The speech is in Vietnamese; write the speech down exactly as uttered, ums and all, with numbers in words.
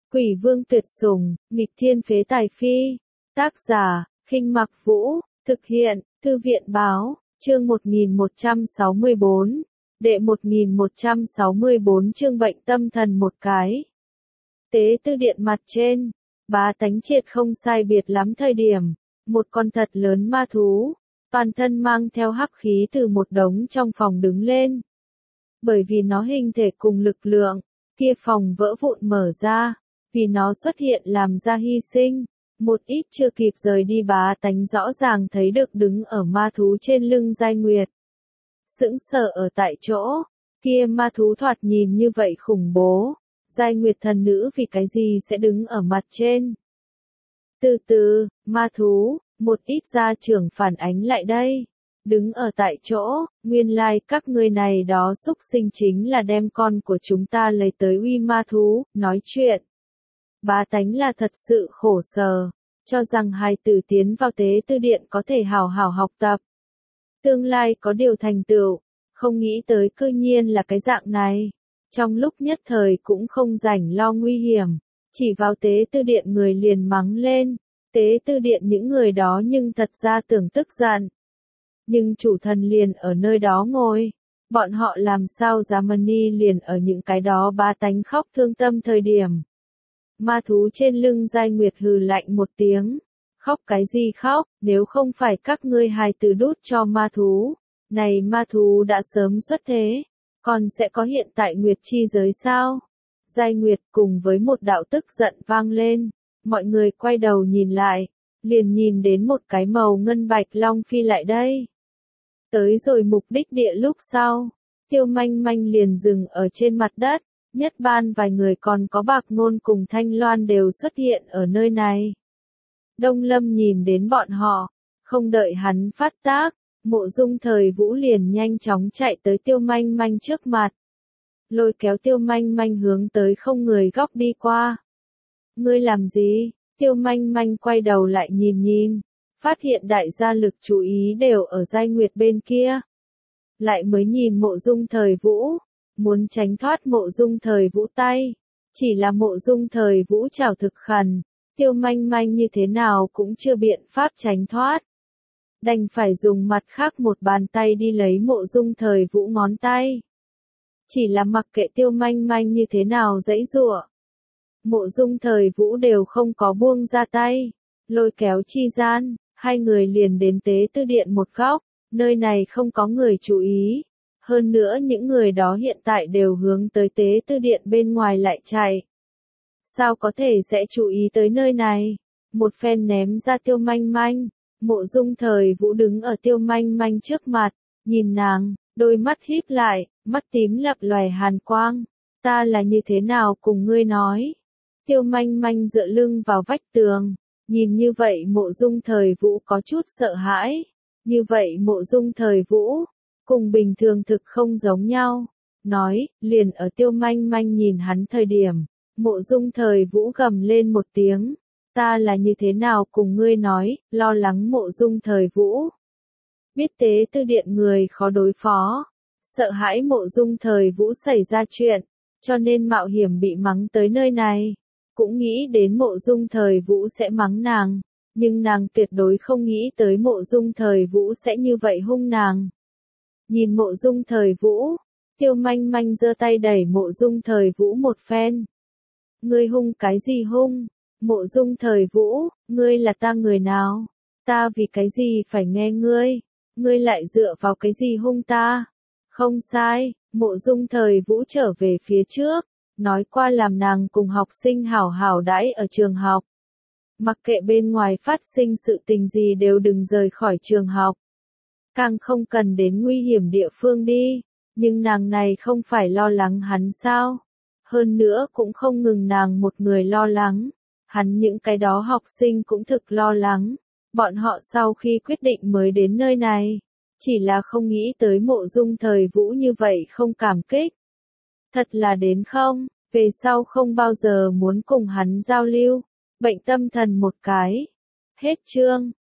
Quỷ vương tuyệt sủng, nghịch thiên phế tài phi. Tác giả, Khinh Mặc Vũ, thực hiện, Thư viện báo, chương một nghìn một trăm sáu mươi bốn, đệ một nghìn một trăm sáu mươi bốn chương bệnh tâm thần một cái. Tế tư điện mặt trên, Bá Tánh Triệt không sai biệt lắm thời điểm, một con thật lớn ma thú, toàn thân mang theo hắc khí từ một đống trong phòng đứng lên. Bởi vì nó hình thể cùng lực lượng, kia phòng vỡ vụn mở ra, vì nó xuất hiện làm ra hy sinh, một ít chưa kịp rời đi Bá Tánh rõ ràng thấy được đứng ở ma thú trên lưng Giai Nguyệt. Sững sờ ở tại chỗ, kia ma thú thoạt nhìn như vậy khủng bố, Giai Nguyệt thần nữ vì cái gì sẽ đứng ở mặt trên. Từ từ, ma thú, một ít gia trưởng phản ánh lại đây. Đứng ở tại chỗ, nguyên lai like các ngươi này đó xúc sinh chính là đem con của chúng ta lấy tới uy ma thú, nói chuyện. Bá Tánh là thật sự khổ sở, cho rằng hài tử tiến vào tế tư điện có thể hào hào học tập. Tương lai có điều thành tựu, không nghĩ tới cư nhiên là cái dạng này. Trong lúc nhất thời cũng không rảnh lo nguy hiểm, chỉ vào tế tư điện người liền mắng lên. Tế tư điện những người đó nhưng thật ra tưởng tức giận. Nhưng chủ thần liền ở nơi đó ngồi, bọn họ làm sao dám ni liền ở những cái đó Bá Tánh khóc thương tâm thời điểm. Ma thú trên lưng Giai Nguyệt hừ lạnh một tiếng, khóc cái gì khóc, nếu không phải các ngươi hài tử đút cho ma thú, này ma thú đã sớm xuất thế, còn sẽ có hiện tại Nguyệt chi giới sao? Giai Nguyệt cùng với một đạo tức giận vang lên, mọi người quay đầu nhìn lại, liền nhìn đến một cái màu ngân bạch long phi lại đây. Tới rồi mục đích địa lúc sau, Tiêu Manh Manh liền dừng ở trên mặt đất, nhất ban vài người còn có Bạc Ngôn cùng Thanh Loan đều xuất hiện ở nơi này. Đông Lâm nhìn đến bọn họ, không đợi hắn phát tác, Mộ Dung Thời Vũ liền nhanh chóng chạy tới Tiêu Manh Manh trước mặt. Lôi kéo Tiêu Manh Manh hướng tới không người góc đi qua. Ngươi làm gì? Tiêu Manh Manh quay đầu lại nhìn nhìn, phát hiện đại gia lực chú ý đều ở Giai Nguyệt bên kia. Lại mới nhìn Mộ Dung Thời Vũ, muốn tránh thoát Mộ Dung Thời Vũ tay, chỉ là Mộ Dung Thời Vũ chảo thực khẩn, Tiêu Manh Manh như thế nào cũng chưa biện pháp tránh thoát. Đành phải dùng mặt khác một bàn tay đi lấy Mộ Dung Thời Vũ ngón tay. Chỉ là mặc kệ Tiêu Manh Manh như thế nào giãy giụa, Mộ Dung Thời Vũ đều không có buông ra tay, lôi kéo chi gian, hai người liền đến tế tư điện một góc, nơi này không có người chú ý. Hơn nữa những người đó hiện tại đều hướng tới tế tư điện bên ngoài lại chạy. Sao có thể sẽ chú ý tới nơi này? Một phen ném ra Tiêu Manh Manh, Mộ Dung Thời Vũ đứng ở Tiêu Manh Manh trước mặt, nhìn nàng, đôi mắt híp lại, mắt tím lập lòe hàn quang. Ta là như thế nào cùng ngươi nói? Tiêu Manh Manh dựa lưng vào vách tường, nhìn như vậy Mộ Dung Thời Vũ có chút sợ hãi. Như vậy Mộ Dung Thời Vũ, cùng bình thường thực không giống nhau. Nói, liền ở Tiêu Manh Manh nhìn hắn thời điểm, Mộ Dung Thời Vũ gầm lên một tiếng. Ta là như thế nào cùng ngươi nói, lo lắng Mộ Dung Thời Vũ. Biết tế tư điện người khó đối phó, sợ hãi Mộ Dung Thời Vũ xảy ra chuyện, cho nên mạo hiểm bị mắng tới nơi này. Cũng nghĩ đến Mộ Dung Thời Vũ sẽ mắng nàng, nhưng nàng tuyệt đối không nghĩ tới Mộ Dung Thời Vũ sẽ như vậy hung nàng. Nhìn Mộ Dung Thời Vũ, Tiêu Manh Manh giơ tay đẩy Mộ Dung Thời Vũ một phen. Ngươi hung cái gì hung? Mộ Dung Thời Vũ, ngươi là ta người nào? Ta vì cái gì phải nghe ngươi? Ngươi lại dựa vào cái gì hung ta? Không sai, Mộ Dung Thời Vũ trở về phía trước, nói qua làm nàng cùng học sinh hảo hảo đãi ở trường học. Mặc kệ bên ngoài phát sinh sự tình gì đều đừng rời khỏi trường học. Càng không cần đến nguy hiểm địa phương đi, nhưng nàng này không phải lo lắng hắn sao? Hơn nữa cũng không ngừng nàng một người lo lắng, hắn những cái đó học sinh cũng thực lo lắng, bọn họ sau khi quyết định mới đến nơi này, chỉ là không nghĩ tới Mộ Dung Thời Vũ như vậy không cảm kích. Thật là đến không, về sau không bao giờ muốn cùng hắn giao lưu, bệnh tâm thần một cái. Hết chương.